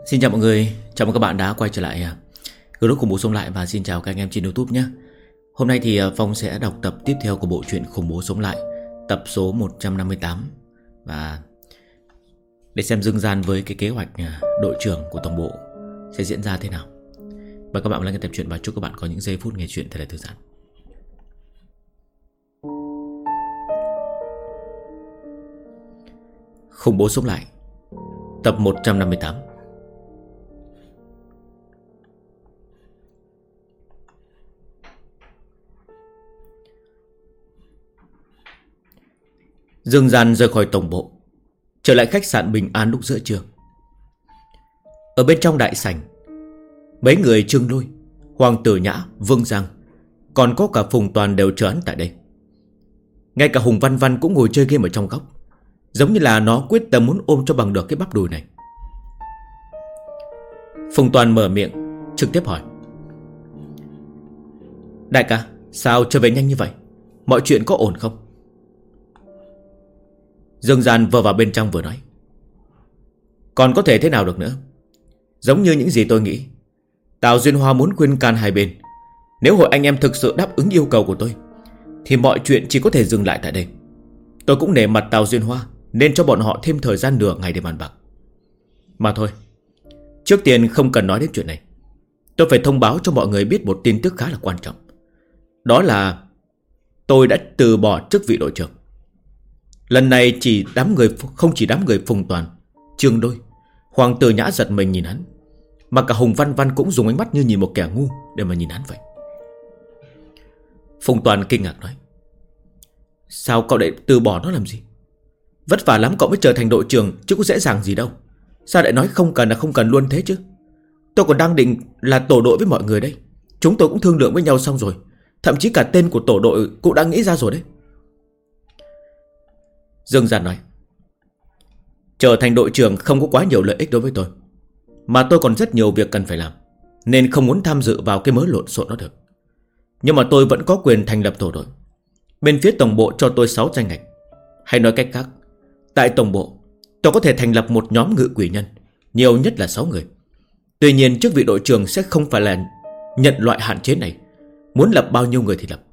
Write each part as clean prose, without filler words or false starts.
Xin chào mọi người, chào mừng các bạn đã quay trở lại group khủng bố sống lại. Và xin chào các anh em trên YouTube nhé. Hôm nay thì Phong sẽ đọc tập tiếp theo của bộ truyện khủng bố sống lại, tập số 158. Và để xem Dương Gian với cái kế hoạch đội trưởng của tổng bộ sẽ diễn ra thế nào. Và các bạn lại nghe tập truyện và chúc các bạn có những giây phút nghe chuyện thật là thư giãn. Khủng bố sống lại, tập 158. Dương Gian rời khỏi tổng bộ, trở lại khách sạn Bình An lúc giữa trưa. Ở bên trong đại sảnh, mấy người Trương Lôi, Hoàng Tử Nhã, Vương Giang, còn có cả Phùng Toàn đều chờ hắn tại đây. Ngay cả Hùng Văn Văn cũng ngồi chơi game ở trong góc, giống như là nó quyết tâm muốn ôm cho bằng được cái bắp đùi này. Phùng Toàn mở miệng trực tiếp hỏi: Đại ca, sao trở về nhanh như vậy? Mọi chuyện có ổn không? Dương Gian vừa vào bên trong vừa nói: Còn có thể thế nào được nữa. Giống như những gì tôi nghĩ, Tào Duyên Hoa muốn khuyên can hai bên. Nếu hội anh em thực sự đáp ứng yêu cầu của tôi thì mọi chuyện chỉ có thể dừng lại tại đây. Tôi cũng nể mặt Tào Duyên Hoa, nên cho bọn họ thêm thời gian nửa ngày để bàn bạc. Mà thôi, trước tiên không cần nói đến chuyện này. Tôi phải thông báo cho mọi người biết một tin tức khá là quan trọng. Đó là tôi đã từ bỏ chức vị đội trưởng. Lần này không chỉ đám người Phùng Toàn, Trương Đôi, Hoàng Tử Nhã giật mình nhìn hắn, mà cả Hùng Văn Văn cũng dùng ánh mắt như nhìn một kẻ ngu để mà nhìn hắn vậy. Phùng Toàn kinh ngạc nói: Sao cậu lại từ bỏ nó làm gì? Vất vả lắm cậu mới trở thành đội trưởng chứ có dễ dàng gì đâu. Sao lại nói không cần là không cần luôn thế chứ? Tôi còn đang định là tổ đội với mọi người đây. Chúng tôi cũng thương lượng với nhau xong rồi. Thậm chí cả tên của tổ đội cũng đã nghĩ ra rồi đấy. Dương Gian nói: Trở thành đội trưởng không có quá nhiều lợi ích đối với tôi, mà tôi còn rất nhiều việc cần phải làm, nên không muốn tham dự vào cái mớ lộn xộn đó được. Nhưng mà tôi vẫn có quyền thành lập tổ đội. Bên phía tổng bộ cho tôi 6 danh ngạch. Hay nói cách khác, tại tổng bộ tôi có thể thành lập một nhóm ngự quỷ nhân, nhiều nhất là 6 người. Tuy nhiên chức vị đội trưởng sẽ không phải là nhận loại hạn chế này. Muốn lập bao nhiêu người thì lập.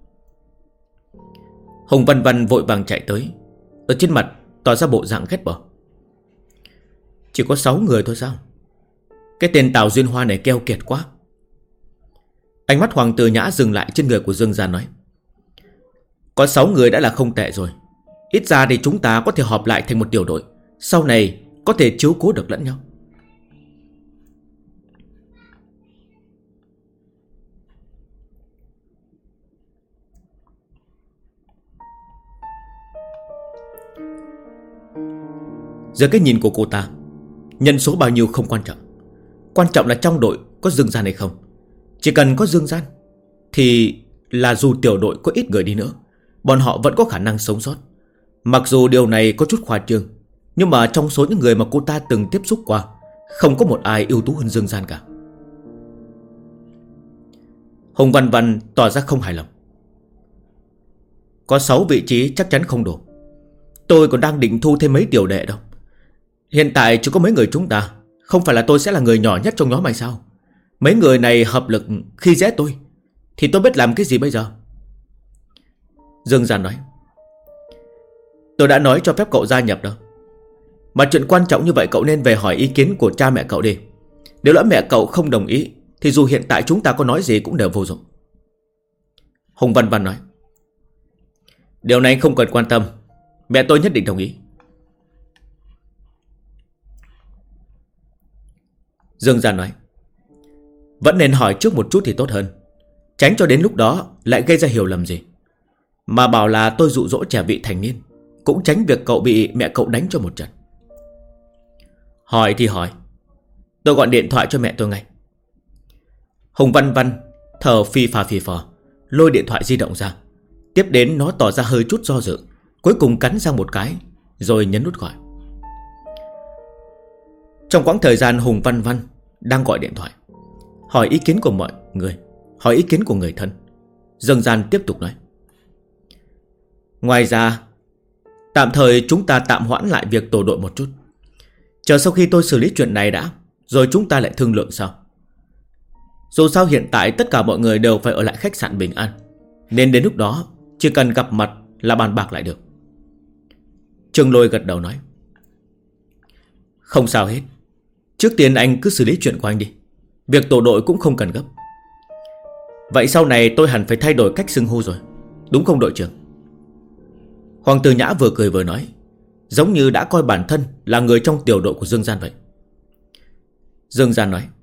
Hùng Văn Văn vội vàng chạy tới, ở trên mặt tỏ ra bộ dạng ghét bỏ: Chỉ có 6 người thôi sao? Cái tên Tào Duyên Hoa này keo kiệt quá. Ánh mắt Hoàng Tử Nhã dừng lại trên người của Dương Gian nói: Có 6 người đã là không tệ rồi. Ít ra thì chúng ta có thể họp lại thành một tiểu đội, sau này có thể chiếu cố được lẫn nhau. Dưới cái nhìn của cô ta, nhân số bao nhiêu không quan trọng. Quan trọng là trong đội có Dương Gian hay không. Chỉ cần có Dương Gian thì là dù tiểu đội có ít người đi nữa, bọn họ vẫn có khả năng sống sót. Mặc dù điều này có chút khoa trương, nhưng mà trong số những người mà cô ta từng tiếp xúc qua, không có một ai ưu tú hơn Dương Gian cả. Hùng Văn Văn tỏ ra không hài lòng: Có 6 vị trí chắc chắn không đủ. Tôi còn đang định thu thêm mấy tiểu đệ đâu. Hiện tại chỉ có mấy người chúng ta. Không phải là tôi sẽ là người nhỏ nhất trong nhóm hay sao? Mấy người này hợp lực khi dễ tôi thì tôi biết làm cái gì bây giờ? Dương Gian nói: Tôi đã nói cho phép cậu gia nhập đâu. Mà chuyện quan trọng như vậy cậu nên về hỏi ý kiến của cha mẹ cậu đi. Nếu lỡ mẹ cậu không đồng ý thì dù hiện tại chúng ta có nói gì cũng đều vô dụng. Hùng Văn Văn nói: Điều này không cần quan tâm. Mẹ tôi nhất định đồng ý. Dương Gian nói: Vẫn nên hỏi trước một chút thì tốt hơn, tránh cho đến lúc đó lại gây ra hiểu lầm gì. Mà bảo là tôi dụ dỗ trẻ vị thành niên, cũng tránh việc cậu bị mẹ cậu đánh cho một trận. Hỏi thì hỏi, tôi gọi điện thoại cho mẹ tôi ngay. Hùng Văn Văn thở phì phò, lôi điện thoại di động ra. Tiếp đến nó tỏ ra hơi chút do dự, cuối cùng cắn răng một cái rồi nhấn nút gọi. Trong quãng thời gian Hùng Văn Văn đang gọi điện thoại, hỏi ý kiến của mọi người, hỏi ý kiến của người thân, Dương Gian tiếp tục nói: Ngoài ra, tạm thời chúng ta tạm hoãn lại việc tổ đội một chút. Chờ sau khi tôi xử lý chuyện này đã, rồi chúng ta lại thương lượng sau. Dù sao hiện tại tất cả mọi người đều phải ở lại khách sạn Bình An, nên đến lúc đó chỉ cần gặp mặt là bàn bạc lại được. Trương Lôi gật đầu nói: Không sao hết. Trước tiên anh cứ xử lý chuyện của anh đi. Việc tổ đội cũng không cần gấp. Vậy sau này tôi hẳn phải thay đổi cách xưng hô rồi, đúng không đội trưởng? Hoàng Tử Nhã vừa cười vừa nói, giống như đã coi bản thân là người trong tiểu đội của Dương Gian vậy. Dương Gian nói: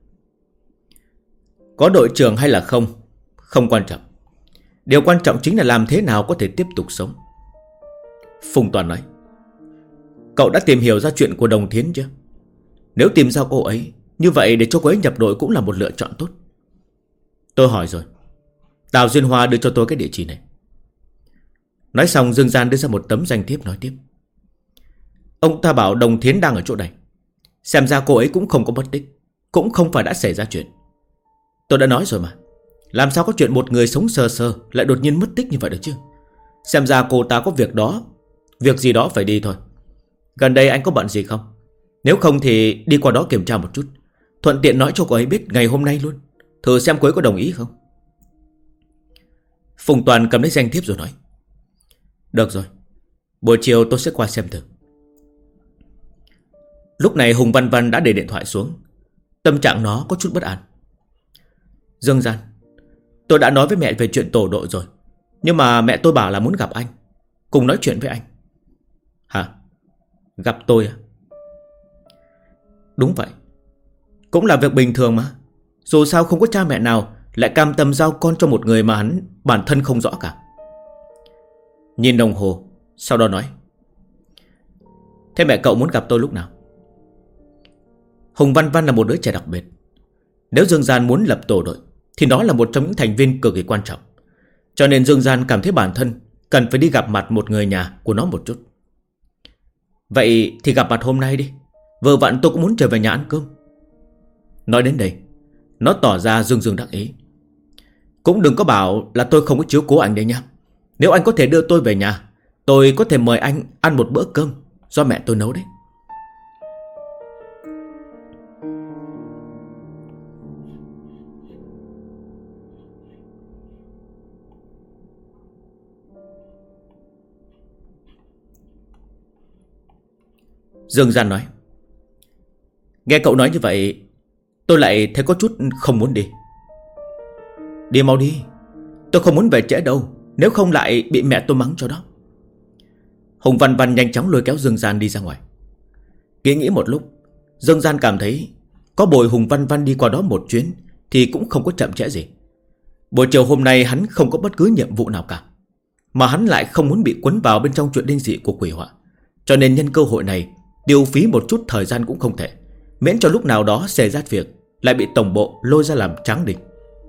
Có đội trưởng hay là không, không quan trọng. Điều quan trọng chính là làm thế nào có thể tiếp tục sống. Phùng Toàn nói: Cậu đã tìm hiểu ra chuyện của Đồng Thiến chưa? Nếu tìm ra cô ấy, như vậy để cho cô ấy nhập đội cũng là một lựa chọn tốt. Tôi hỏi rồi. Tào Duyên Hoa đưa cho tôi cái địa chỉ này. Nói xong Dương Gian đưa ra một tấm danh thiếp nói tiếp: Ông ta bảo Đồng Thiến đang ở chỗ này. Xem ra cô ấy cũng không có mất tích, cũng không phải đã xảy ra chuyện. Tôi đã nói rồi mà, làm sao có chuyện một người sống sờ sờ lại đột nhiên mất tích như vậy được chứ? Xem ra cô ta có việc gì đó phải đi thôi. Gần đây anh có bận gì không? Nếu không thì đi qua đó kiểm tra một chút, thuận tiện nói cho cô ấy biết ngày hôm nay luôn, thử xem cô ấy có đồng ý không. Phùng Toàn cầm lấy danh thiếp rồi nói: Được rồi, buổi chiều tôi sẽ qua xem thử. Lúc này Hùng Văn Văn đã để điện thoại xuống. Tâm trạng nó có chút bất an. Dương Gian, tôi đã nói với mẹ về chuyện tổ đội rồi, nhưng mà mẹ tôi bảo là muốn gặp anh, cùng nói chuyện với anh. Hả? Gặp tôi à? Đúng vậy, cũng là việc bình thường mà. Dù sao không có cha mẹ nào lại cam tâm giao con cho một người mà hắn bản thân không rõ cả. Nhìn đồng hồ, sau đó nói: Thế mẹ cậu muốn gặp tôi lúc nào? Hùng Văn Văn là một đứa trẻ đặc biệt. Nếu Dương Gian muốn lập tổ đội thì nó là một trong những thành viên cực kỳ quan trọng. Cho nên Dương Gian cảm thấy bản thân cần phải đi gặp mặt một người nhà của nó một chút. Vậy thì gặp mặt hôm nay đi, vừa vặn tôi cũng muốn trở về nhà ăn cơm. Nói đến đây, nó tỏ ra dương dương đắc ý. Cũng đừng có bảo là tôi không có chiếu cố anh đấy nha. Nếu anh có thể đưa tôi về nhà, tôi có thể mời anh ăn một bữa cơm do mẹ tôi nấu đấy. Dương Gian nói: Nghe cậu nói như vậy, tôi lại thấy có chút không muốn đi. Đi mau đi, tôi không muốn về trễ đâu, nếu không lại bị mẹ tôi mắng cho đó. Hùng Văn Văn nhanh chóng lôi kéo Dương Gian đi ra ngoài. Nghĩ một lúc, Dương Gian cảm thấy có bồi Hùng Văn Văn đi qua đó một chuyến thì cũng không có chậm trễ gì. Buổi chiều hôm nay hắn không có bất cứ nhiệm vụ nào cả, mà hắn lại không muốn bị quấn vào bên trong chuyện linh dị của quỷ họa. Cho nên nhân cơ hội này tiêu phí một chút thời gian cũng không thể, miễn cho lúc nào đó xảy ra việc lại bị tổng bộ lôi ra làm tráng đinh.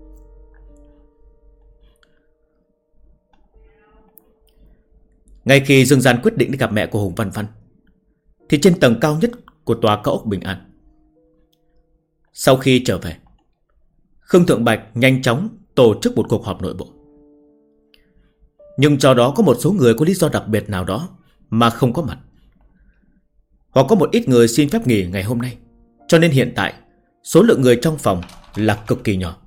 Ngay khi Dương Gian quyết định đi gặp mẹ của Hùng Văn Văn thì trên tầng cao nhất của tòa cao ốc Bình An, sau khi trở về, Khương Thượng Bạch nhanh chóng tổ chức một cuộc họp nội bộ. Nhưng cho đó có một số người có lý do đặc biệt nào đó mà không có mặt, hoặc có một ít người xin phép nghỉ ngày hôm nay. Cho nên hiện tại số lượng người trong phòng là cực kỳ nhỏ.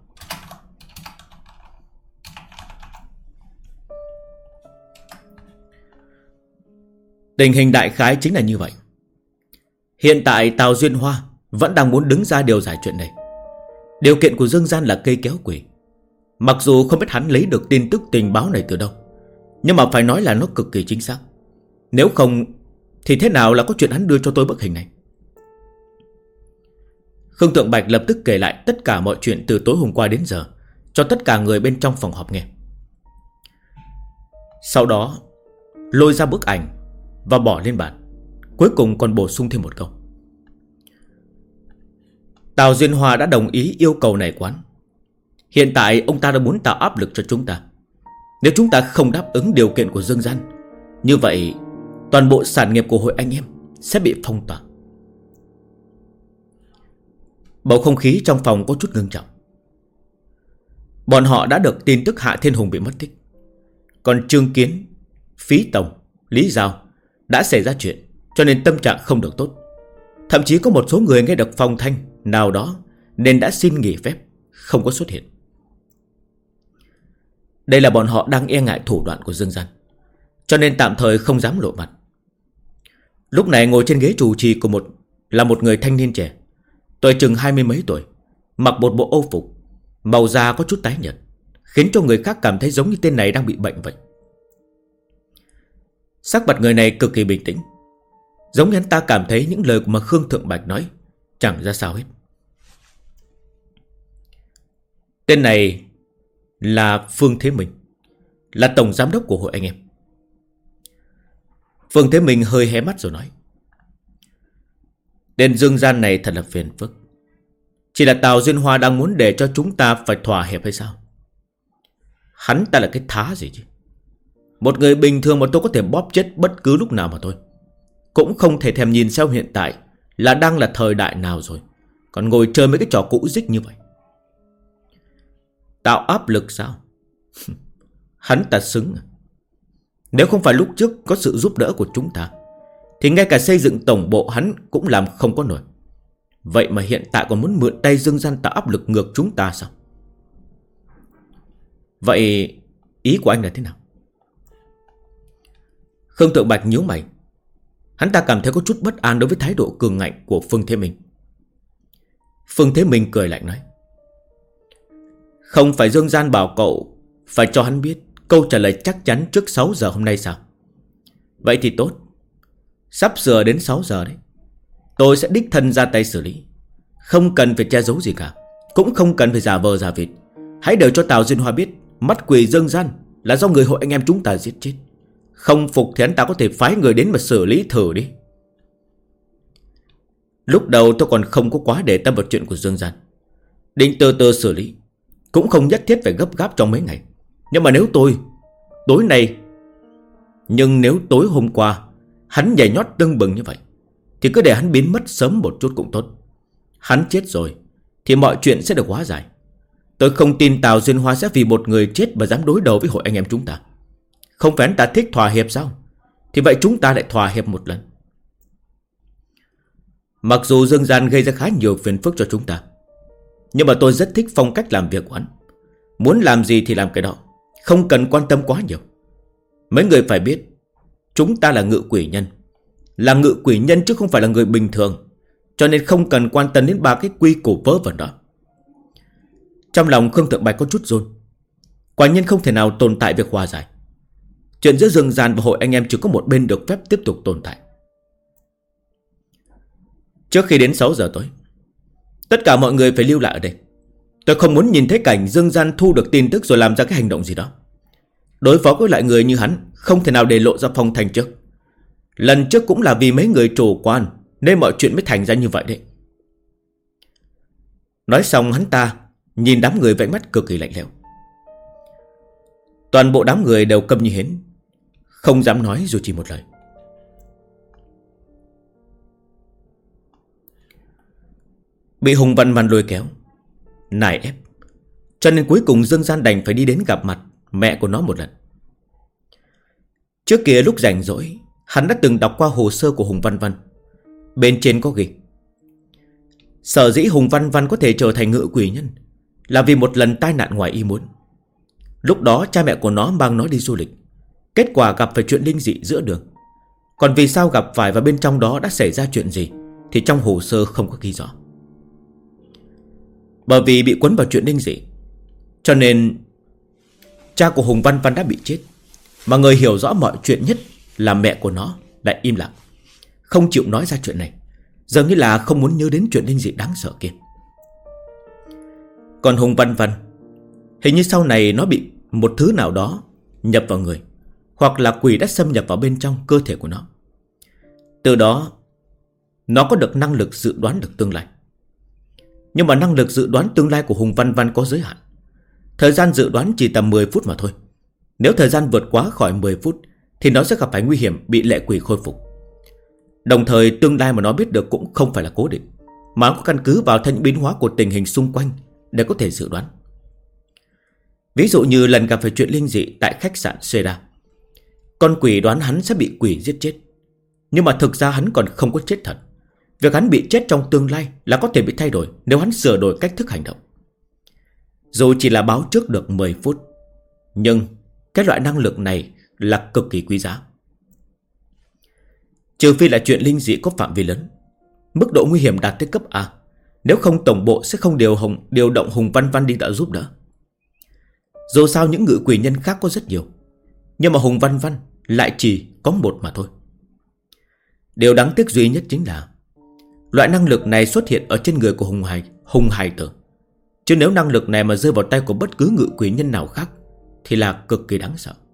Tình hình đại khái chính là như vậy. Hiện tại Tào Duyên Hoa vẫn đang muốn đứng ra điều giải chuyện này. Điều kiện của Dương Gian là cây kéo quỷ. Mặc dù không biết hắn lấy được tin tức tình báo này từ đâu, nhưng mà phải nói là nó cực kỳ chính xác. Nếu không thì thế nào là có chuyện hắn đưa cho tôi bức hình này. Khương Thượng Bạch lập tức kể lại tất cả mọi chuyện từ tối hôm qua đến giờ cho tất cả người bên trong phòng họp nghe. Sau đó lôi ra bức ảnh và bỏ lên bàn. Cuối cùng còn bổ sung thêm một câu: Tào Duyên Hoa đã đồng ý yêu cầu này của hắn. Hiện tại ông ta đã muốn tạo áp lực cho chúng ta. Nếu chúng ta không đáp ứng điều kiện của Dương Gian, như vậy toàn bộ sản nghiệp của hội anh em sẽ bị phong tỏa. Bầu không khí trong phòng có chút ngưng trọng. Bọn họ đã được tin tức Hạ Thiên Hùng bị mất tích, còn Trương Kiến, Phí Tổng, Lý Giao đã xảy ra chuyện, cho nên tâm trạng không được tốt. Thậm chí có một số người nghe được phong thanh nào đó nên đã xin nghỉ phép, không có xuất hiện. Đây là bọn họ đang e ngại thủ đoạn của Dương Gian, cho nên tạm thời không dám lộ mặt. Lúc này ngồi trên ghế chủ trì của là một người thanh niên trẻ, tuổi chừng 20 mấy tuổi, mặc một bộ âu phục, màu da có chút tái nhợt, khiến cho người khác cảm thấy giống như tên này đang bị bệnh vậy. Sắc mặt người này cực kỳ bình tĩnh, giống như hắn ta cảm thấy những lời mà Khương Thượng Bạch nói chẳng ra sao hết. Tên này là Phương Thế Minh, là tổng giám đốc của hội anh em. Phương Thế Minh hơi hé mắt rồi nói: tên Dương Gian này thật là phiền phức. Chỉ là Tào Duyên Hoa đang muốn để cho chúng ta phải thỏa hiệp hay sao? Hắn ta là cái thá gì chứ? Một người bình thường mà tôi có thể bóp chết bất cứ lúc nào mà thôi. Cũng không thể thèm nhìn xem hiện tại là đang là thời đại nào rồi, còn ngồi chơi mấy cái trò cũ dích như vậy. Tạo áp lực sao? Hắn ta xứng à? Nếu không phải lúc trước có sự giúp đỡ của chúng ta thì ngay cả xây dựng tổng bộ hắn cũng làm không có nổi. Vậy mà hiện tại còn muốn mượn tay Dương Gian tạo áp lực ngược chúng ta sao? Vậy ý của anh là thế nào? Khương Thượng Bạch nhíu mày. Hắn ta cảm thấy có chút bất an đối với thái độ cường ngạnh của Phương Thế Minh. Phương Thế Minh cười lạnh nói: không phải Dương Gian bảo cậu phải cho hắn biết câu trả lời chắc chắn trước 6 giờ hôm nay sao? Vậy thì tốt. Sắp sửa đến 6 giờ đấy, tôi sẽ đích thân ra tay xử lý. Không cần phải che giấu gì cả, cũng không cần phải giả vờ giả vịt. Hãy đều cho Tào Duyên Hoa biết mắt quỷ Dương Gian là do người hội anh em chúng ta giết chết. Không phục thì hắn ta có thể phái người đến mà xử lý thử đi. Lúc đầu tôi còn không có quá để tâm vào chuyện của Dương Gian, định từ từ xử lý, cũng không nhất thiết phải gấp gáp trong mấy ngày. Nhưng mà nếu nếu tối hôm qua hắn nhảy nhót tưng bừng như vậy thì cứ để hắn biến mất sớm một chút cũng tốt. Hắn chết rồi thì mọi chuyện sẽ được hóa giải. Tôi không tin Tào Duyên Hoa sẽ vì một người chết mà dám đối đầu với hội anh em chúng ta. Không phải hắn ta thích thỏa hiệp sao? Thì vậy chúng ta lại thỏa hiệp một lần. Mặc dù Dương Gian gây ra khá nhiều phiền phức cho chúng ta, nhưng mà tôi rất thích phong cách làm việc của hắn. Muốn làm gì thì làm cái đó, không cần quan tâm quá nhiều. Mấy người phải biết, chúng ta là ngự quỷ nhân, là ngự quỷ nhân chứ không phải là người bình thường, cho nên không cần quan tâm đến ba cái quy củ vớ vẩn đó. Trong lòng Khương Thượng Bạch có chút run. Quả nhiên không thể nào tồn tại việc hòa giải. Chuyện giữa Dương Gian và hội anh em chỉ có một bên được phép tiếp tục tồn tại. Trước khi đến 6 giờ tối, tất cả mọi người phải lưu lại ở đây. Tôi không muốn nhìn thấy cảnh Dương Gian thu được tin tức rồi làm ra cái hành động gì đó. Đối phó với loại người như hắn, không thể nào để lộ ra phong thành trước. Lần trước cũng là vì mấy người chủ quan nên mọi chuyện mới thành ra như vậy đấy. Nói xong hắn ta nhìn đám người với ánh mắt cực kỳ lạnh lẽo. Toàn bộ đám người đều câm như hến, không dám nói dù chỉ một lời. Bị Hùng Văn Văn lôi kéo, nài ép, cho nên cuối cùng Dương Gian đành phải đi đến gặp mặt mẹ của nó một lần. Trước kia lúc rảnh rỗi, hắn đã từng đọc qua hồ sơ của Hùng Văn Văn. Bên trên có ghi sở dĩ Hùng Văn Văn có thể trở thành ngự quỷ nhân là vì một lần tai nạn ngoài ý muốn. Lúc đó cha mẹ của nó mang nó đi du lịch, kết quả gặp phải chuyện linh dị giữa đường. Còn vì sao gặp phải và bên trong đó đã xảy ra chuyện gì thì trong hồ sơ không có ghi rõ. Bởi vì bị cuốn vào chuyện linh dị, cho nên cha của Hùng Văn Văn đã bị chết, mà người hiểu rõ mọi chuyện nhất là mẹ của nó lại im lặng, không chịu nói ra chuyện này, dường như là không muốn nhớ đến chuyện linh dị đáng sợ kia. Còn Hùng Văn Văn, hình như sau này nó bị một thứ nào đó nhập vào người, hoặc là quỷ đã xâm nhập vào bên trong cơ thể của nó. Từ đó nó có được năng lực dự đoán được tương lai. Nhưng mà năng lực dự đoán tương lai của Hùng Văn Văn có giới hạn. Thời gian dự đoán chỉ tầm 10 phút mà thôi. Nếu thời gian vượt quá khỏi 10 phút thì nó sẽ gặp phải nguy hiểm bị lệ quỷ khôi phục. Đồng thời tương lai mà nó biết được cũng không phải là cố định, mà có căn cứ vào theo những biến hóa của tình hình xung quanh để có thể dự đoán. Ví dụ như lần gặp phải chuyện linh dị tại khách sạn Seda, con quỷ đoán hắn sẽ bị quỷ giết chết, nhưng mà thực ra hắn còn không có chết thật, Việc hắn bị chết trong tương lai là có thể bị thay đổi nếu hắn sửa đổi cách thức hành động. Dù chỉ là báo trước được 10 phút, nhưng cái loại năng lực này là cực kỳ quý giá. Trừ phi là chuyện linh dị có phạm vi lớn, mức độ nguy hiểm đạt tới cấp A, nếu không tổng bộ sẽ không điều động Hùng Văn Văn đi trợ giúp nữa. Dù sao những ngự quỷ nhân khác có rất nhiều, nhưng mà Hùng Văn Văn lại chỉ có một mà thôi. Điều đáng tiếc duy nhất chính là loại năng lực này xuất hiện ở trên người của Hùng Hải Tử. Chứ nếu năng lực này mà rơi vào tay của bất cứ ngự quỷ nhân nào khác thì là cực kỳ đáng sợ.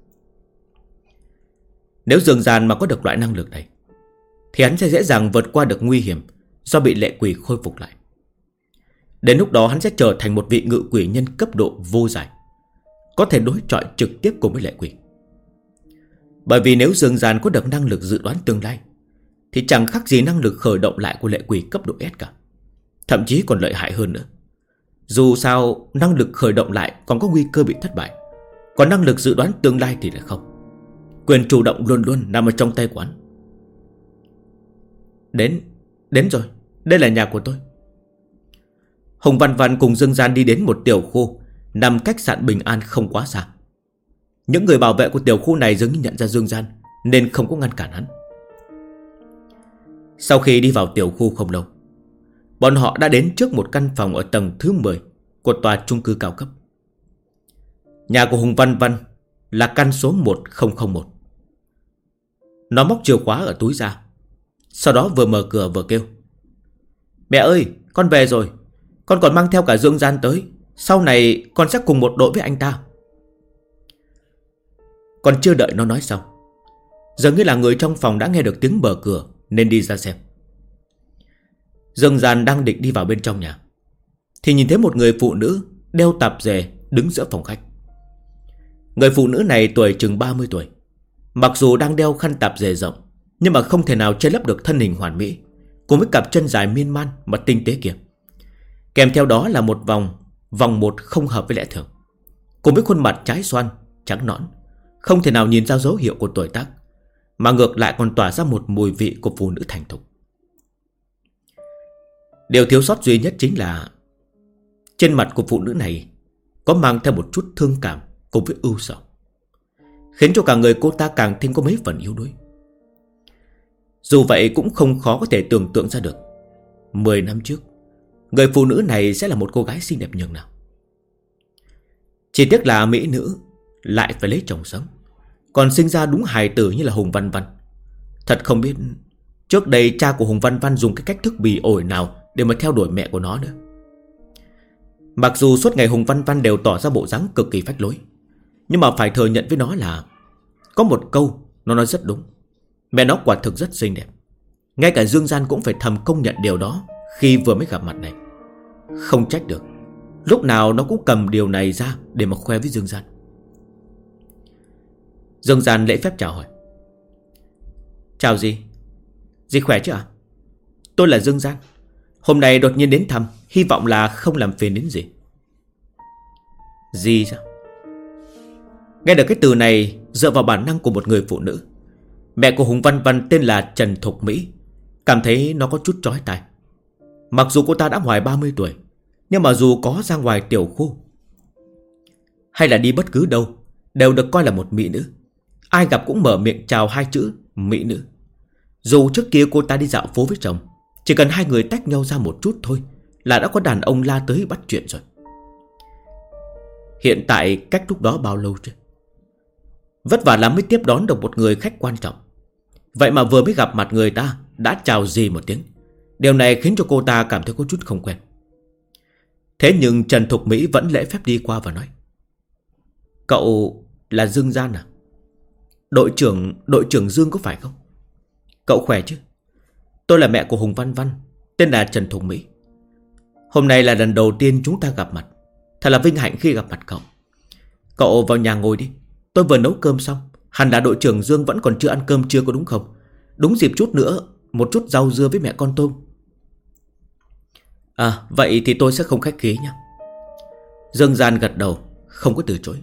Nếu Dương Gian mà có được loại năng lực này thì hắn sẽ dễ dàng vượt qua được nguy hiểm do bị lệ quỷ khôi phục lại. Đến lúc đó hắn sẽ trở thành một vị ngự quỷ nhân cấp độ vô giải, có thể đối chọi trực tiếp cùng với lệ quỷ. Bởi vì nếu Dương Gian có được năng lực dự đoán tương lai thì chẳng khác gì năng lực khởi động lại của lệ quỷ cấp độ S cả, thậm chí còn lợi hại hơn nữa. Dù sao năng lực khởi động lại còn có nguy cơ bị thất bại, còn năng lực dự đoán tương lai thì lại không. Quyền chủ động luôn luôn nằm ở trong tay của hắn. Đến rồi, đây là nhà của tôi. Hùng Văn Văn cùng Dương Gian đi đến một tiểu khu nằm cách sạn Bình An không quá xa. Những người bảo vệ của tiểu khu này dường như nhận ra Dương Gian nên không có ngăn cản hắn. Sau khi đi vào tiểu khu không lâu, bọn họ đã đến trước một căn phòng ở tầng thứ 10 của tòa chung cư cao cấp. Nhà của Hùng Văn Văn là căn số 1001. Nó móc chìa khóa ở túi ra, sau đó vừa mở cửa vừa kêu: "Mẹ ơi, con về rồi. Con còn mang theo cả Dương Gian tới. Sau này con sẽ cùng một đội với anh ta." Còn chưa đợi nó nói xong, dường như là người trong phòng đã nghe được tiếng mở cửa nên đi ra xem. Dương Gian đang định đi vào bên trong nhà thì nhìn thấy một người phụ nữ đeo tạp dề đứng giữa phòng khách. Người phụ nữ này tuổi chừng 30 tuổi. Mặc dù đang đeo khăn tạp dề rộng, nhưng mà không thể nào che lấp được thân hình hoàn mỹ cùng với cặp chân dài miên man mà tinh tế kia. Kèm theo đó là một vòng một không hợp với lẽ thường, cùng với khuôn mặt trái xoan, trắng nõn, không thể nào nhìn ra dấu hiệu của tuổi tác, mà ngược lại còn tỏa ra một mùi vị của phụ nữ thành thục. Điều thiếu sót duy nhất chính là trên mặt của phụ nữ này có mang theo một chút thương cảm cùng với ưu sầu, khiến cho cả người cô ta càng thêm có mấy phần yếu đuối. Dù vậy cũng không khó có thể tưởng tượng ra được 10 năm trước người phụ nữ này sẽ là một cô gái xinh đẹp nhường nào. Chỉ tiếc là mỹ nữ lại phải lấy chồng sớm, còn sinh ra đúng hài tử như là Hùng Văn Văn. Thật không biết trước đây cha của Hùng Văn Văn dùng cái cách thức bỉ ổi nào để mà theo đuổi mẹ của nó nữa. Mặc dù suốt ngày Hùng Văn Văn đều tỏ ra bộ dáng cực kỳ phách lối, nhưng mà phải thừa nhận với nó là có một câu nó nói rất đúng: mẹ nó quả thực rất xinh đẹp. Ngay cả Dương Gian cũng phải thầm công nhận điều đó khi vừa mới gặp mặt này. Không trách được, lúc nào nó cũng cầm điều này ra để mà khoe với Dương Gian. Dương Gian lễ phép chào hỏi: "Chào dì, dì khỏe chứ ạ? Tôi là Dương Gian, hôm nay đột nhiên đến thăm, hy vọng là không làm phiền đến dì." Dì sao? Nghe được cái từ này, dựa vào bản năng của một người phụ nữ, mẹ của Hùng Văn Văn tên là Trần Thục Mỹ cảm thấy nó có chút chói tai. Mặc dù cô ta đã ngoài 30 tuổi, nhưng mà dù có ra ngoài tiểu khu hay là đi bất cứ đâu đều được coi là một mỹ nữ. Ai gặp cũng mở miệng chào hai chữ mỹ nữ. Dù trước kia cô ta đi dạo phố với chồng, chỉ cần hai người tách nhau ra một chút thôi là đã có đàn ông la tới bắt chuyện rồi. Hiện tại cách lúc đó bao lâu chứ? Vất vả lắm mới tiếp đón được một người khách quan trọng. Vậy mà vừa mới gặp mặt người ta đã chào dì một tiếng. Điều này khiến cho cô ta cảm thấy có chút không quen. Thế nhưng Trần Thục Mỹ vẫn lễ phép đi qua và nói: "Cậu là Dương Gian à? Đội trưởng Dương có phải không? Cậu khỏe chứ? Tôi là mẹ của Hùng Văn Văn, tên là Trần Thục Mỹ. Hôm nay là lần đầu tiên chúng ta gặp mặt. Thật là vinh hạnh khi gặp mặt cậu. Cậu vào nhà ngồi đi, tôi vừa nấu cơm xong. Hẳn là đội trưởng Dương vẫn còn chưa ăn cơm trưa có đúng không? Đúng dịp chút nữa, một chút rau dưa với mẹ con tôm." "À, vậy thì tôi sẽ không khách khí nhé." Dương Gian gật đầu, không có từ chối.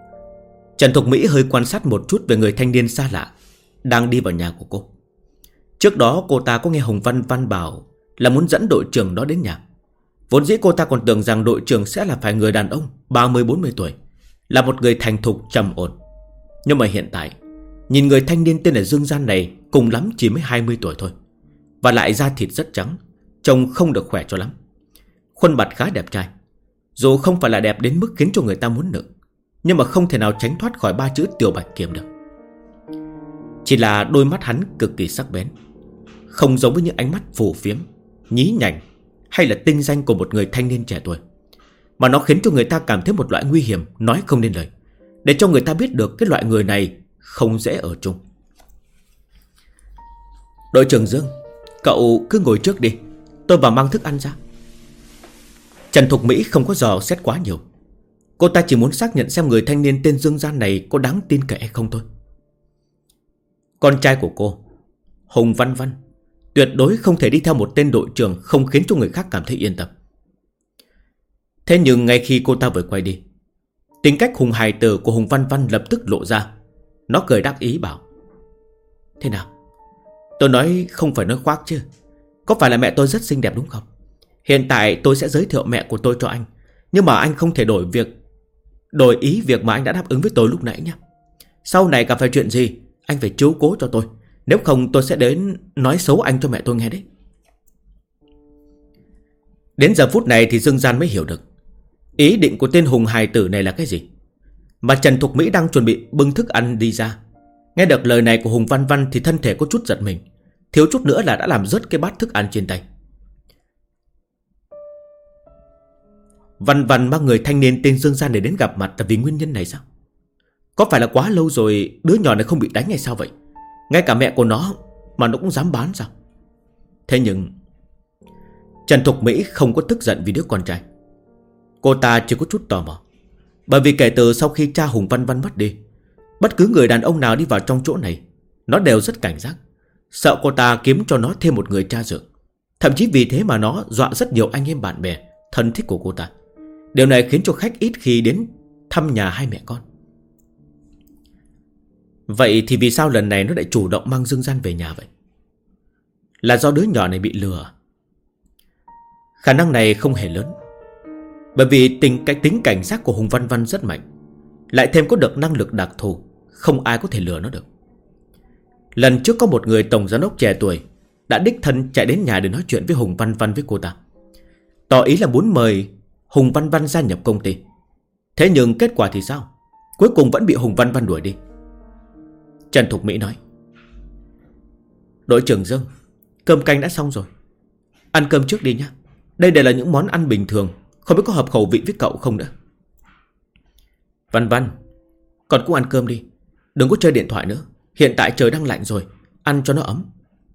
Trần Thục Mỹ hơi quan sát một chút về người thanh niên xa lạ đang đi vào nhà của cô. Trước đó cô ta có nghe Hùng Văn Văn bảo là muốn dẫn đội trưởng đó đến nhà. Vốn dĩ cô ta còn tưởng rằng đội trưởng sẽ là phải người đàn ông 30-40 tuổi, là một người thành thục trầm ổn. Nhưng mà hiện tại nhìn người thanh niên tên là Dương Gian này cùng lắm chỉ mới 20 tuổi thôi, và lại da thịt rất trắng, trông không được khỏe cho lắm. Khuôn mặt khá đẹp trai, dù không phải là đẹp đến mức khiến cho người ta muốn nựng, nhưng mà không thể nào tránh thoát khỏi 3 chữ Tiểu Bạch Kiểm được. Chỉ là đôi mắt hắn cực kỳ sắc bén, không giống với những ánh mắt phù phiếm, nhí nhảnh hay là tinh danh của một người thanh niên trẻ tuổi, mà nó khiến cho người ta cảm thấy một loại nguy hiểm nói không nên lời, để cho người ta biết được cái loại người này không dễ ở chung. Đội trưởng Dương, cậu cứ ngồi trước đi, tôi vào mang thức ăn ra. Trần Thục Mỹ không có dò xét quá nhiều. Cô ta chỉ muốn xác nhận xem người thanh niên tên Dương Gian này có đáng tin cậy hay không thôi. Con trai của cô, Hùng Văn Văn, tuyệt đối không thể đi theo một tên đội trưởng không khiến cho người khác cảm thấy yên tâm. Thế nhưng ngay khi cô ta vừa quay đi, tính cách hùng hài tử của Hùng Văn Văn lập tức lộ ra. Nó cười đắc ý bảo: thế nào, tôi nói không phải nói khoác chứ? Có phải là mẹ tôi rất xinh đẹp đúng không? Hiện tại tôi sẽ giới thiệu mẹ của tôi cho anh, nhưng mà anh không thể đổi ý việc mà anh đã đáp ứng với tôi lúc nãy nhé. Sau này gặp phải chuyện gì, anh phải chiếu cố cho tôi, nếu không tôi sẽ đến nói xấu anh cho mẹ tôi nghe đấy. Đến giờ phút này thì Dương Gian mới hiểu được ý định của tên hùng hài tử này là cái gì. Mà Trần Thục Mỹ đang chuẩn bị bưng thức ăn đi ra, nghe được lời này của Hùng Văn Văn thì thân thể có chút giật mình, thiếu chút nữa là đã làm rớt cái bát thức ăn trên tay. Văn Văn mang người thanh niên tên Dương Gian này đến gặp mặt là vì nguyên nhân này sao? Có phải là quá lâu rồi đứa nhỏ này không bị đánh hay sao vậy? Ngay cả mẹ của nó mà nó cũng dám bán sao? Thế nhưng Trần Thục Mỹ không có tức giận vì đứa con trai. Cô ta chỉ có chút tò mò, bởi vì kể từ sau khi cha Hùng Văn Văn mất đi, bất cứ người đàn ông nào đi vào trong chỗ này, nó đều rất cảnh giác, sợ cô ta kiếm cho nó thêm một người cha dượng. Thậm chí vì thế mà nó dọa rất nhiều anh em bạn bè thân thích của cô ta. Điều này khiến cho khách ít khi đến thăm nhà hai mẹ con. Vậy thì vì sao lần này nó lại chủ động mang Dương Gian về nhà vậy? Là do đứa nhỏ này bị lừa? Khả năng này không hề lớn, bởi vì tính cảnh giác của Hùng Văn Văn rất mạnh, lại thêm có được năng lực đặc thù, không ai có thể lừa nó được. Lần trước có một người tổng giám đốc trẻ tuổi đã đích thân chạy đến nhà để nói chuyện với Hùng Văn Văn với cô ta, tỏ ý là muốn mời Hùng Văn Văn gia nhập công ty. Thế nhưng kết quả thì sao? Cuối cùng vẫn bị Hùng Văn Văn đuổi đi. Trần Thục Mỹ nói: đội trưởng Dương, cơm canh đã xong rồi, ăn cơm trước đi nhé. Đây đều là những món ăn bình thường, không biết có hợp khẩu vị với cậu không nữa. Văn Văn, còn cũng ăn cơm đi, đừng có chơi điện thoại nữa. Hiện tại trời đang lạnh rồi, ăn cho nó ấm.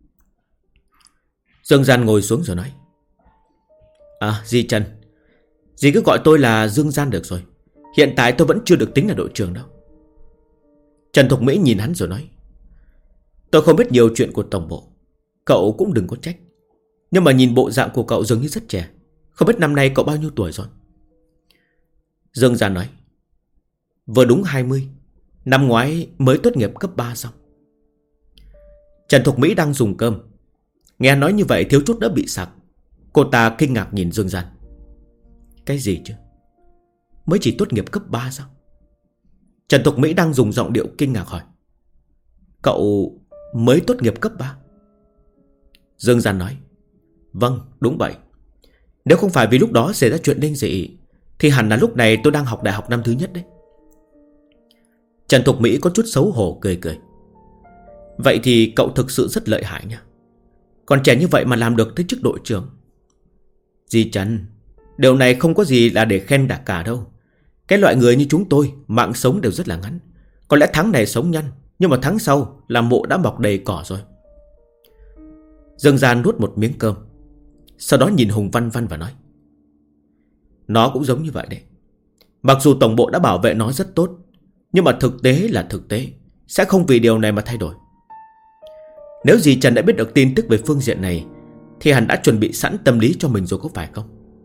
Dương Gian ngồi xuống rồi nói: à, dì Trần, dì cứ gọi tôi là Dương Gian được rồi. Hiện tại tôi vẫn chưa được tính là đội trưởng đâu. Trần Thục Mỹ nhìn hắn rồi nói: tôi không biết nhiều chuyện của tổng bộ, cậu cũng đừng có trách. Nhưng mà nhìn bộ dạng của cậu dường như rất trẻ, không biết năm nay cậu bao nhiêu tuổi rồi? Dương Gian nói: vừa đúng 20, năm ngoái mới tốt nghiệp cấp 3 xong. Trần Thục Mỹ đang dùng cơm, nghe nói như vậy thiếu chút đã bị sặc. Cô ta kinh ngạc nhìn Dương Gian: cái gì chứ? Mới chỉ tốt nghiệp cấp 3 sao? Trần Thục Mỹ đang dùng giọng điệu kinh ngạc hỏi: cậu mới tốt nghiệp cấp 3? Dương Gian nói: vâng, đúng vậy. Nếu không phải vì lúc đó xảy ra chuyện linh dị thì hẳn là lúc này tôi đang học đại học năm thứ nhất đấy. Trần Thục Mỹ có chút xấu hổ cười cười: vậy thì cậu thực sự rất lợi hại nha. Còn trẻ như vậy mà làm được tới chức đội trưởng. Dì Trần, điều này không có gì là để khen đã cả đâu. Cái loại người như chúng tôi mạng sống đều rất là ngắn. Có lẽ tháng này sống nhanh, nhưng mà tháng sau là mộ đã mọc đầy cỏ rồi. Dương Gian nuốt một miếng cơm, sau đó nhìn Hùng Văn Văn và nói: nó cũng giống như vậy đấy. Mặc dù tổng bộ đã bảo vệ nó rất tốt, nhưng mà thực tế là thực tế, sẽ không vì điều này mà thay đổi. Nếu dì Trần đã biết được tin tức về phương diện này thì hẳn đã chuẩn bị sẵn tâm lý cho mình rồi, có phải không?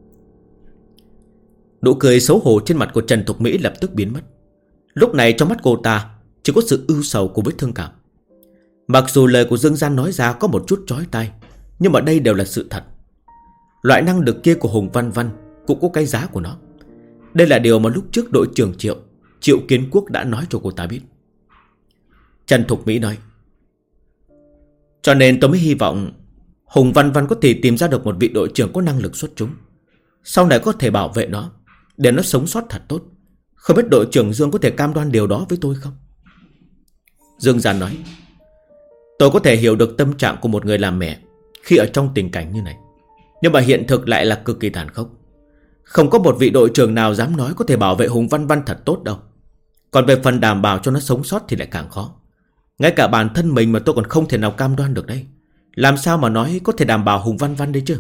Nụ cười xấu hổ trên mặt của Trần Thục Mỹ lập tức biến mất. Lúc này trong mắt cô ta chỉ có sự ưu sầu cùng với thương cảm. Mặc dù lời của Dương Gian nói ra có một chút chói tai, nhưng mà đây đều là sự thật. Loại năng lực kia của Hùng Văn Văn cũng có cái giá của nó. Đây là điều mà lúc trước đội trưởng Triệu Kiến Quốc đã nói cho cô ta biết. Trần Thục Mỹ nói: cho nên tôi mới hy vọng Hùng Văn Văn có thể tìm ra được một vị đội trưởng có năng lực xuất chúng, sau này có thể bảo vệ nó, để nó sống sót thật tốt. Không biết đội trưởng Dương có thể cam đoan điều đó với tôi không? Dương Gian nói: tôi có thể hiểu được tâm trạng của một người làm mẹ khi ở trong tình cảnh như này, nhưng mà hiện thực lại là cực kỳ tàn khốc. Không có một vị đội trưởng nào dám nói có thể bảo vệ Hùng Văn Văn thật tốt đâu. Còn về phần đảm bảo cho nó sống sót thì lại càng khó. Ngay cả bản thân mình mà tôi còn không thể nào cam đoan được đây, làm sao mà nói có thể đảm bảo Hùng Văn Văn đấy chứ?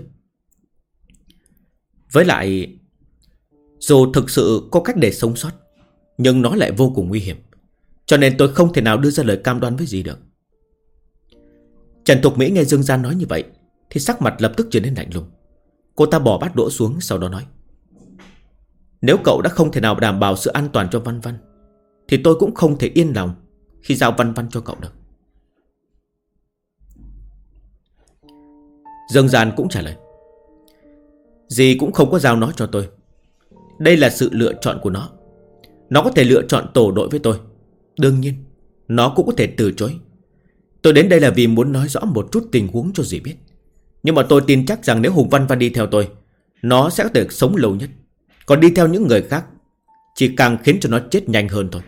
Với lại, dù thực sự có cách để sống sót, nhưng nó lại vô cùng nguy hiểm, cho nên tôi không thể nào đưa ra lời cam đoan với gì được. Trần Thục Mỹ nghe Dương Gian nói như vậy thì sắc mặt lập tức trở nên lạnh lùng. Cô ta bỏ bát đũa xuống, sau đó nói: nếu cậu đã không thể nào đảm bảo sự an toàn cho Văn Văn, thì tôi cũng không thể yên lòng khi giao Văn Văn cho cậu được. Dương Gian cũng trả lời: dì cũng không có giao nó cho tôi. Đây là sự lựa chọn của nó. Nó có thể lựa chọn tổ đội với tôi. Đương nhiên nó cũng có thể từ chối. Tôi đến đây là vì muốn nói rõ một chút tình huống cho dì biết. Nhưng mà tôi tin chắc rằng nếu Hùng Văn Văn đi theo tôi, nó sẽ có thể sống lâu nhất. Còn đi theo những người khác chỉ càng khiến cho nó chết nhanh hơn thôi.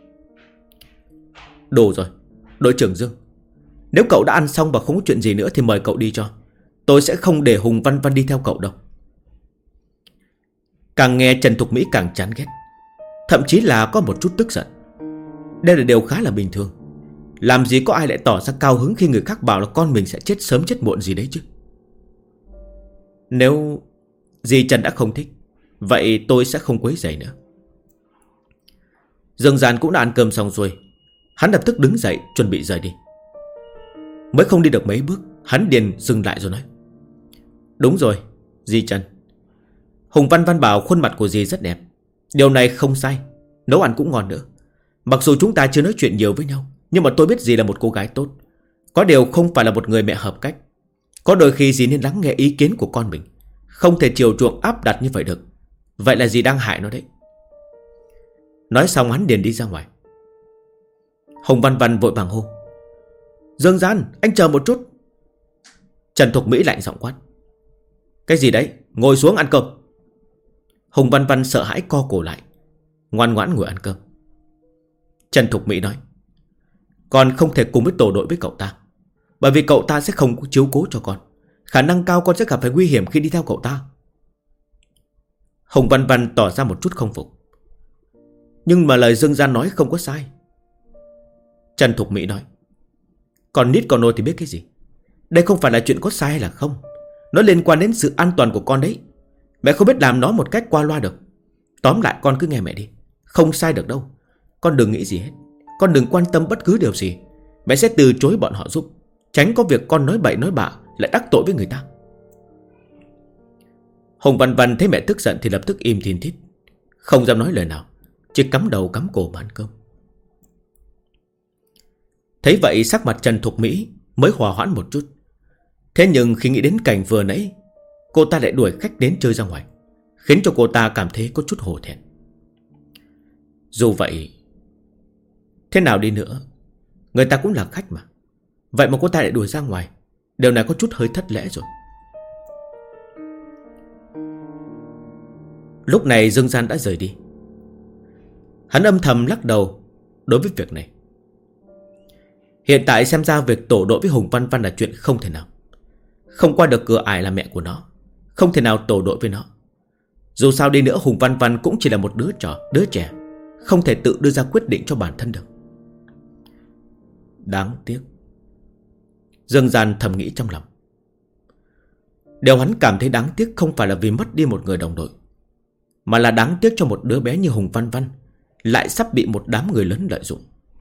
Đủ rồi, đội trưởng Dương. Nếu cậu đã ăn xong và không có chuyện gì nữa thì mời cậu đi cho. Tôi sẽ không để Hùng Văn Văn đi theo cậu đâu. Càng nghe Trần Thục Mỹ càng chán ghét, thậm chí là có một chút tức giận. Đây là điều khá là bình thường. Làm gì có ai lại tỏ ra cao hứng khi người khác bảo là con mình sẽ chết sớm chết muộn gì đấy chứ. Nếu dì Trần đã không thích, vậy tôi sẽ không quấy rầy nữa. Dương Gian cũng đã ăn cơm xong rồi. Hắn lập tức đứng dậy chuẩn bị rời đi. Mới không đi được mấy bước, hắn liền dừng lại rồi nói: đúng rồi, dì Trần. Hùng Văn Văn bảo khuôn mặt của dì rất đẹp. Điều này không sai. Nấu ăn cũng ngon nữa. Mặc dù chúng ta chưa nói chuyện nhiều với nhau, nhưng mà tôi biết dì là một cô gái tốt. Có điều không phải là một người mẹ hợp cách. Có đôi khi dì nên lắng nghe ý kiến của con mình, không thể chiều chuộng áp đặt như vậy được. Vậy là dì đang hại nó đấy. Nói xong hắn liền đi ra ngoài. Hùng Văn Văn vội vàng hô: Dương Gian, anh chờ một chút. Trần Thục Mỹ lạnh giọng quát: cái gì đấy, ngồi xuống ăn cơm. Hùng Văn Văn sợ hãi co cổ lại, ngoan ngoãn ngồi ăn cơm. Trần Thục Mỹ nói: con không thể cùng với tổ đội với cậu ta, bởi vì cậu ta sẽ không chiếu cố cho con. Khả năng cao con sẽ gặp phải nguy hiểm khi đi theo cậu ta. Hùng Văn Văn tỏ ra một chút không phục. Nhưng mà lời Dương Gian nói không có sai. Trần Thục Mỹ nói: con nít con nôi thì biết cái gì. Đây không phải là chuyện có sai hay là không. Nó liên quan đến sự an toàn của con đấy. Mẹ không biết làm nó một cách qua loa được. Tóm lại con cứ nghe mẹ đi, không sai được đâu. Con đừng nghĩ gì hết. Con đừng quan tâm bất cứ điều gì. Mẹ sẽ từ chối bọn họ giúp, tránh có việc con nói bậy nói bạ lại đắc tội với người ta. Hùng Văn Văn thấy mẹ tức giận thì lập tức im thiên thít, không dám nói lời nào, chỉ cắm đầu cắm cổ mà ăn cơm. Thấy vậy sắc mặt Trần Thục Mỹ mới hòa hoãn một chút. Thế nhưng khi nghĩ đến cảnh vừa nãy, cô ta lại đuổi khách đến chơi ra ngoài, khiến cho cô ta cảm thấy có chút hổ thẹn. Dù vậy, thế nào đi nữa, người ta cũng là khách mà. Vậy mà cô ta lại đuổi ra ngoài, điều này có chút hơi thất lễ rồi. Lúc này Dương Gian đã rời đi. Hắn âm thầm lắc đầu đối với việc này. Hiện tại xem ra việc tổ đội với Hùng Văn Văn là chuyện không thể nào. Không qua được cửa ải là mẹ của nó, không thể nào tổ đội với nó. Dù sao đi nữa Hùng Văn Văn cũng chỉ là một đứa trẻ, không thể tự đưa ra quyết định cho bản thân được. Đáng tiếc, Dương Gian thầm nghĩ trong lòng. Điều hắn cảm thấy đáng tiếc không phải là vì mất đi một người đồng đội, mà là đáng tiếc cho một đứa bé như Hùng Văn Văn lại sắp bị một đám người lớn lợi dụng.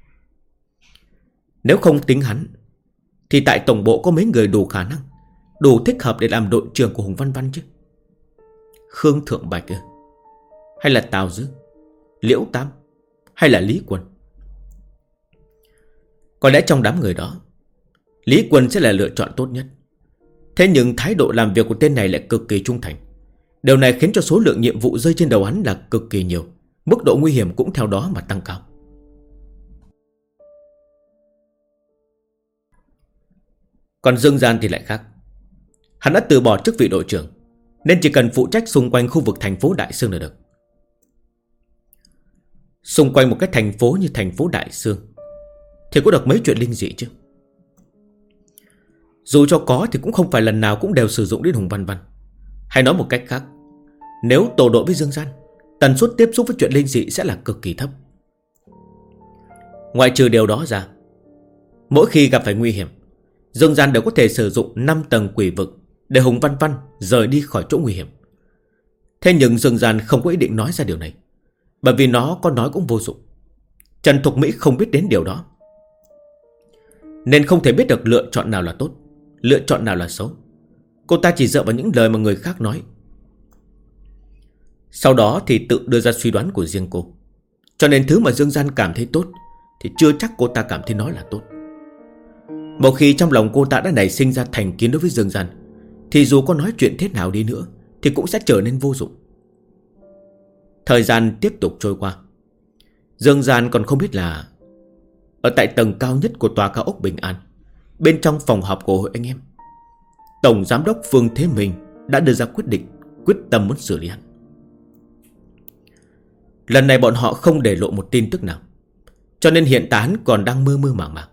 Nếu không tính hắn, thì tại tổng bộ có mấy người đủ khả năng, đủ thích hợp để làm đội trưởng của Hùng Văn Văn chứ. Khương Thượng Bạch à? Hay là Tào Dư, Liễu Tam, hay là Lý Quân? Có lẽ trong đám người đó Lý Quân sẽ là lựa chọn tốt nhất. Thế nhưng thái độ làm việc của tên này lại cực kỳ trung thành. Điều này khiến cho số lượng nhiệm vụ rơi trên đầu hắn là cực kỳ nhiều. Mức độ nguy hiểm cũng theo đó mà tăng cao. Còn Dương Gian thì lại khác. Hắn đã từ bỏ chức vị đội trưởng, nên chỉ cần phụ trách xung quanh khu vực thành phố Đại Sương là được. Xung quanh một cái thành phố như thành phố Đại Sương thì có được mấy chuyện linh dị chứ? Dù cho có thì cũng không phải lần nào cũng đều sử dụng đến Hùng Văn Văn. Hay nói một cách khác, nếu tổ đội với Dương Gian, tần suất tiếp xúc với chuyện linh dị sẽ là cực kỳ thấp. Ngoại trừ điều đó ra, mỗi khi gặp phải nguy hiểm, Dương Gian đều có thể sử dụng 5 tầng quỷ vực để Hùng Văn Văn rời đi khỏi chỗ nguy hiểm. Thế nhưng Dương Gian không có ý định nói ra điều này, bởi vì nó có nói cũng vô dụng. Trần Thục Mỹ không biết đến điều đó, nên không thể biết được lựa chọn nào là tốt, lựa chọn nào là xấu. Cô ta chỉ dựa vào những lời mà người khác nói, sau đó thì tự đưa ra suy đoán của riêng cô. Cho nên thứ mà Dương Gian cảm thấy tốt thì chưa chắc cô ta cảm thấy nó là tốt. Một khi trong lòng cô ta đã nảy sinh ra thành kiến đối với Dương Gian, thì dù có nói chuyện thế nào đi nữa thì cũng sẽ trở nên vô dụng. Thời gian tiếp tục trôi qua. Dương Gian còn không biết là ở tại tầng cao nhất của tòa cao ốc Bình An, bên trong phòng họp của hội anh em, Tổng Giám đốc Phương Thế Minh đã đưa ra quyết định, quyết tâm muốn xử lý hắn. Lần này bọn họ không để lộ một tin tức nào, cho nên hiện tại hắn còn đang mơ mơ màng màng.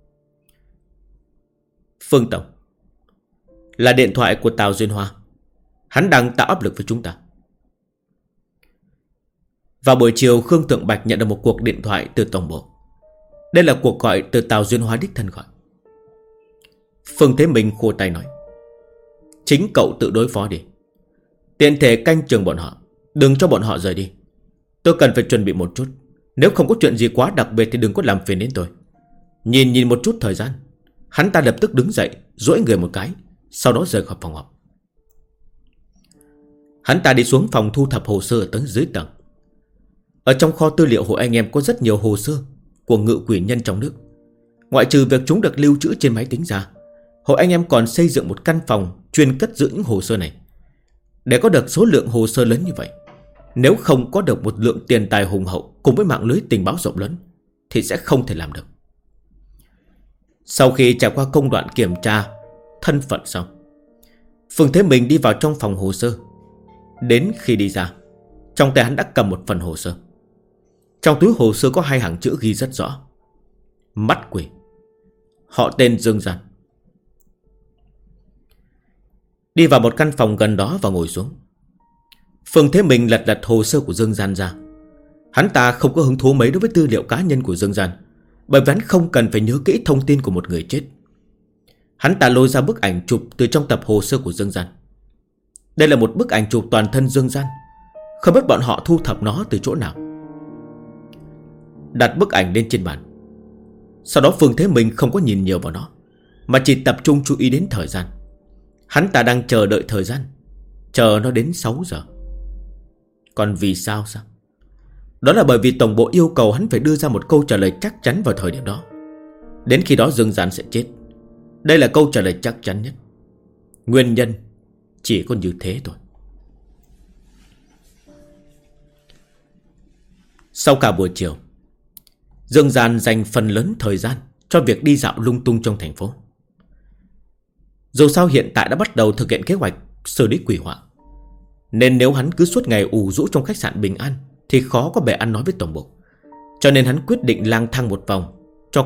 Phương Tổng, là điện thoại của Tào Duyên Hoa. Hắn đang tạo áp lực với chúng ta. Vào buổi chiều, Khương Thượng Bạch nhận được một cuộc điện thoại từ tổng bộ. Đây là cuộc gọi từ Tào Duyên Hoa đích thân gọi. Phương Thế Minh khua tay nói: chính cậu tự đối phó đi, tiện thể canh chừng bọn họ, đừng cho bọn họ rời đi. Tôi cần phải chuẩn bị một chút, nếu không có chuyện gì quá đặc biệt thì đừng có làm phiền đến tôi. Nhìn một chút thời gian, hắn ta lập tức đứng dậy, duỗi người một cái, sau đó rời khỏi phòng họp. Hắn ta đi xuống phòng thu thập hồ sơ ở tầng dưới tầng. Ở trong kho tư liệu hội anh em có rất nhiều hồ sơ của ngự quỷ nhân trong nước. Ngoại trừ việc chúng được lưu trữ trên máy tính ra, hội anh em còn xây dựng một căn phòng chuyên cất giữ những hồ sơ này. Để có được số lượng hồ sơ lớn như vậy, nếu không có được một lượng tiền tài hùng hậu cùng với mạng lưới tình báo rộng lớn thì sẽ không thể làm được. Sau khi trải qua công đoạn kiểm tra thân phận xong, Phương Thế Minh đi vào trong phòng hồ sơ. Đến khi đi ra, trong tay hắn đã cầm một phần hồ sơ. Trong túi hồ sơ có 2 hàng chữ ghi rất rõ: mắt quỷ, họ tên Dương Gian. Đi vào một căn phòng gần đó và ngồi xuống. Phương Thế Minh lật hồ sơ của Dương Gian ra. Hắn ta không có hứng thú mấy đối với tư liệu cá nhân của Dương Gian, bởi vì hắn không cần phải nhớ kỹ thông tin của một người chết. Hắn ta lôi ra bức ảnh chụp từ trong tập hồ sơ của Dương Gian. Đây là một bức ảnh chụp toàn thân Dương Gian, không biết bọn họ thu thập nó từ chỗ nào. Đặt bức ảnh lên trên bàn. Sau đó Phương Thế Minh không có nhìn nhiều vào nó, mà chỉ tập trung chú ý đến thời gian. Hắn ta đang chờ đợi thời gian, chờ nó đến 6 giờ. Còn vì sao? Đó là bởi vì tổng bộ yêu cầu hắn phải đưa ra một câu trả lời chắc chắn vào thời điểm đó. Đến khi đó Dương Gian sẽ chết. Đây là câu trả lời chắc chắn nhất. Nguyên nhân chỉ có như thế thôi. Sau cả buổi chiều, Dương Gian dành phần lớn thời gian cho việc đi dạo lung tung trong thành phố. Dù sao hiện tại đã bắt đầu thực hiện kế hoạch xử lý quỷ họa, nên nếu hắn cứ suốt ngày ù rũ trong khách sạn Bình An thì khó có bề ăn nói với tổng bộ. Cho nên hắn quyết định lang thang một vòng cho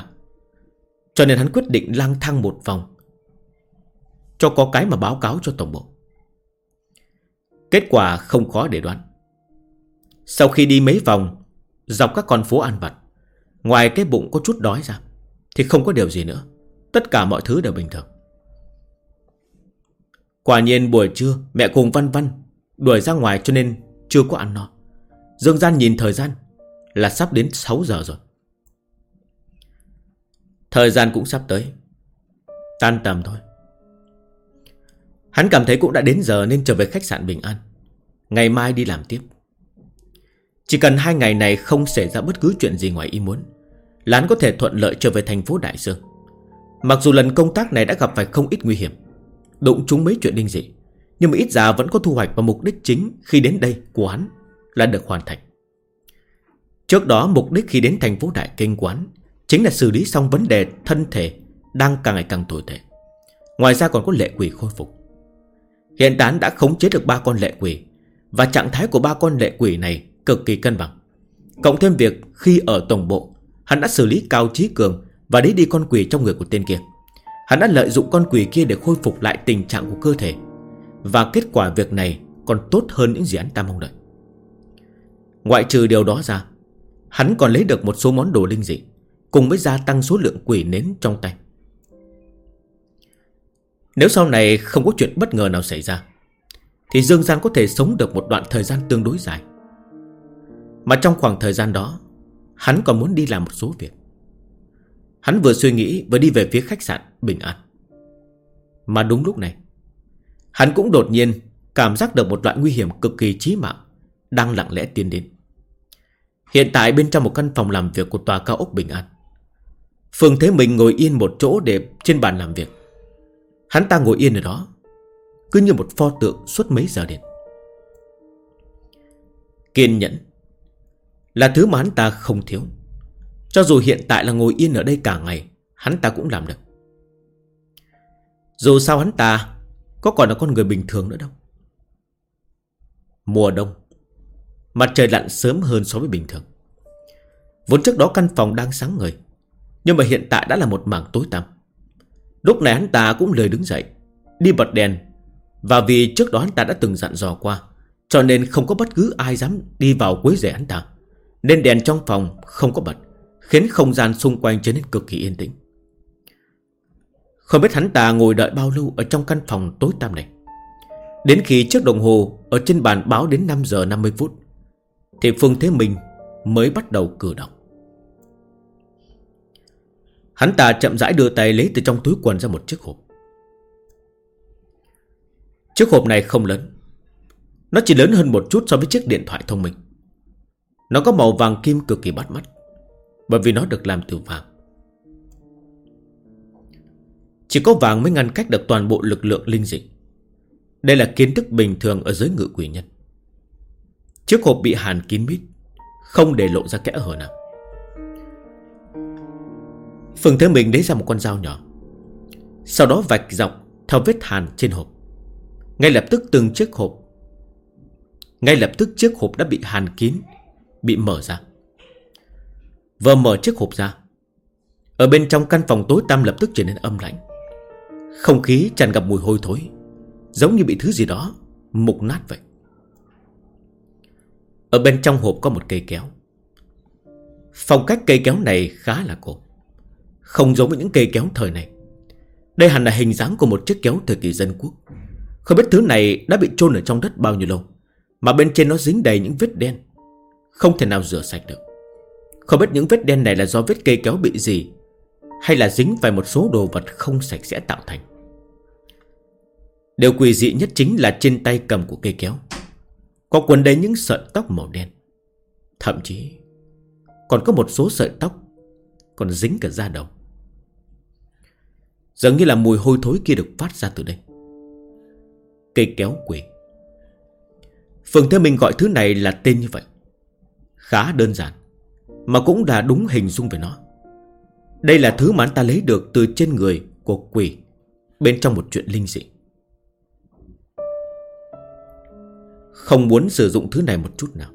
có cái mà báo cáo cho tổng bộ. Kết quả không khó để đoán. Sau khi đi mấy vòng dọc các con phố ăn vặt, ngoài cái bụng có chút đói ra thì không có điều gì nữa. Tất cả mọi thứ đều bình thường. Quả nhiên buổi trưa mẹ cùng Văn Văn đuổi ra ngoài cho nên chưa có ăn no. Dương Gian nhìn thời gian là sắp đến 6 giờ rồi. Thời gian cũng sắp tới, tan tầm thôi. Hắn cảm thấy cũng đã đến giờ nên trở về khách sạn Bình An. Ngày mai đi làm tiếp. Chỉ cần 2 ngày này không xảy ra bất cứ chuyện gì ngoài ý muốn là hắn có thể thuận lợi trở về thành phố Đại Sương. Mặc dù lần công tác này đã gặp phải không ít nguy hiểm, đụng trúng mấy chuyện linh dị, nhưng mà ít ra vẫn có thu hoạch, và mục đích chính khi đến đây của hắn là được hoàn thành. Trước đó mục đích khi đến thành phố Đại Kinh quán chính là xử lý xong vấn đề thân thể đang càng ngày càng tồi tệ. Ngoài ra còn có lệ quỷ khôi phục. Hiện tại đã khống chế được 3 con lệ quỷ, và trạng thái của 3 con lệ quỷ này cực kỳ cân bằng. Cộng thêm việc khi ở tổng bộ, hắn đã xử lý Cao Chí Cường và lấy đi con quỷ trong người của tên kia. Hắn đã lợi dụng con quỷ kia để khôi phục lại tình trạng của cơ thể, và kết quả việc này còn tốt hơn những gì hắn ta mong đợi. Ngoại trừ điều đó ra, hắn còn lấy được một số món đồ linh dị, cùng với gia tăng số lượng quỷ nến trong tay. Nếu sau này không có chuyện bất ngờ nào xảy ra, thì Dương Gian có thể sống được một đoạn thời gian tương đối dài. Mà trong khoảng thời gian đó, hắn còn muốn đi làm một số việc. Hắn vừa suy nghĩ vừa đi về phía khách sạn Bình An. Mà đúng lúc này, hắn cũng đột nhiên cảm giác được một loại nguy hiểm cực kỳ chí mạng đang lặng lẽ tiến đến. Hiện tại bên trong một căn phòng làm việc của tòa cao ốc Bình An, Phương Thế Minh ngồi yên một chỗ để trên bàn làm việc. Hắn ta ngồi yên ở đó, cứ như một pho tượng suốt mấy giờ liền. Kiên nhẫn là thứ mà hắn ta không thiếu. Cho dù hiện tại là ngồi yên ở đây cả ngày, hắn ta cũng làm được. Dù sao hắn ta có còn là con người bình thường nữa đâu. Mùa đông, mặt trời lặn sớm hơn so với bình thường. Vốn trước đó căn phòng đang sáng ngời, nhưng mà hiện tại đã là một mảng tối tăm. Lúc này hắn ta cũng lười đứng dậy, đi bật đèn. Và vì trước đó hắn ta đã từng dặn dò qua, cho nên không có bất cứ ai dám đi vào quấy rầy hắn ta, nên đèn trong phòng không có bật, khiến không gian xung quanh trở nên cực kỳ yên tĩnh. Không biết hắn ta ngồi đợi bao lâu ở trong căn phòng tối tăm này. Đến khi chiếc đồng hồ ở trên bàn báo đến 5 giờ 50 phút, thì Phương Thế Minh mới bắt đầu cử động. Hắn ta chậm rãi đưa tay lấy từ trong túi quần ra một chiếc hộp. Chiếc hộp này không lớn, nó chỉ lớn hơn một chút so với chiếc điện thoại thông minh. Nó có màu vàng kim cực kỳ bắt mắt, bởi vì nó được làm từ vàng. Chỉ có vàng mới ngăn cách được toàn bộ lực lượng linh dị. Đây là kiến thức bình thường ở giới ngự quỷ nhân. Chiếc hộp bị hàn kín mít, không để lộ ra kẽ hở nào. Phương Thế Minh lấy ra một con dao nhỏ, sau đó vạch dọc theo vết hàn trên hộp. Ngay lập tức chiếc hộp đã bị hàn kín, bị mở ra. Vừa mở chiếc hộp ra, ở bên trong căn phòng tối tăm lập tức trở nên âm lạnh. Không khí tràn ngập mùi hôi thối, giống như bị thứ gì đó mục nát vậy. Ở bên trong hộp có một cây kéo. Phong cách cây kéo này khá là cổ, không giống với những cây kéo thời này. Đây hẳn là hình dáng của một chiếc kéo thời kỳ dân quốc. Không biết thứ này đã bị chôn ở trong đất bao nhiêu lâu, mà bên trên nó dính đầy những vết đen, không thể nào rửa sạch được. Không biết những vết đen này là do vết cây kéo bị gì, hay là dính phải một số đồ vật không sạch sẽ tạo thành. Điều quỷ dị nhất chính là trên tay cầm của cây kéo có quấn đầy những sợi tóc màu đen. Thậm chí còn có một số sợi tóc còn dính cả da đầu. Dường như là mùi hôi thối kia được phát ra từ đây. Cây kéo quỷ. Phương Thế Minh gọi thứ này là tên như vậy. Khá đơn giản, mà cũng là đúng hình dung về nó. Đây là thứ mà anh ta lấy được từ trên người của quỷ bên trong một chuyện linh dị. Không muốn sử dụng thứ này một chút nào.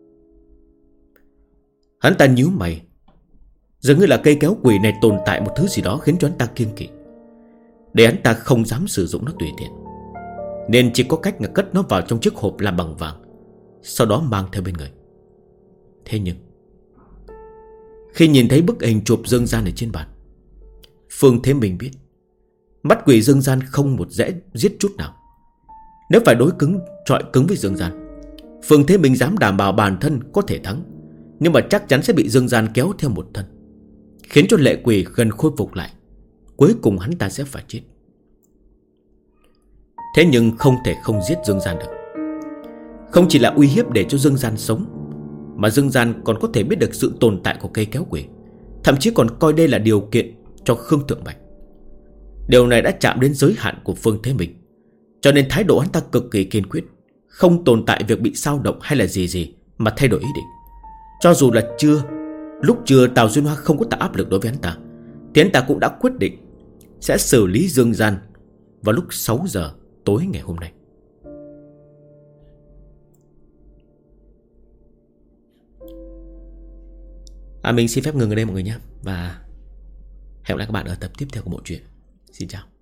Hắn ta nhíu mày. Dường như là cây kéo quỷ này tồn tại một thứ gì đó khiến cho hắn ta kiêng kỵ, để hắn ta không dám sử dụng nó tùy tiện, nên chỉ có cách là cất nó vào trong chiếc hộp làm bằng vàng, sau đó mang theo bên người. Thế nhưng khi nhìn thấy bức hình chụp Dương Gian ở trên bàn, Phương Thế Minh biết mắt quỷ Dương Gian không một dễ giết chút nào. Nếu phải chọi cứng với Dương Gian, Phương Thế Minh dám đảm bảo bản thân có thể thắng, nhưng mà chắc chắn sẽ bị Dương Gian kéo theo một thân, khiến cho lệ quỷ gần khôi phục lại. Cuối cùng hắn ta sẽ phải chết. Thế nhưng không thể không giết Dương Gian được. Không chỉ là uy hiếp để cho Dương Gian sống, mà Dương Gian còn có thể biết được sự tồn tại của cây kéo quỷ, thậm chí còn coi đây là điều kiện cho Khương Thượng Bạch. Điều này đã chạm đến giới hạn của Phương Thế Minh, cho nên thái độ hắn ta cực kỳ kiên quyết, không tồn tại việc bị xao động hay là gì mà thay đổi ý định. Cho dù là lúc trưa Tào Duyên Hoa không có tạo áp lực đối với hắn ta, thì hắn ta cũng đã quyết định sẽ xử lý Dương Gian vào lúc 6 giờ tối ngày hôm nay. Mình xin phép ngừng ở đây mọi người nhé, và hẹn gặp lại các bạn ở tập tiếp theo của bộ truyện. Xin chào.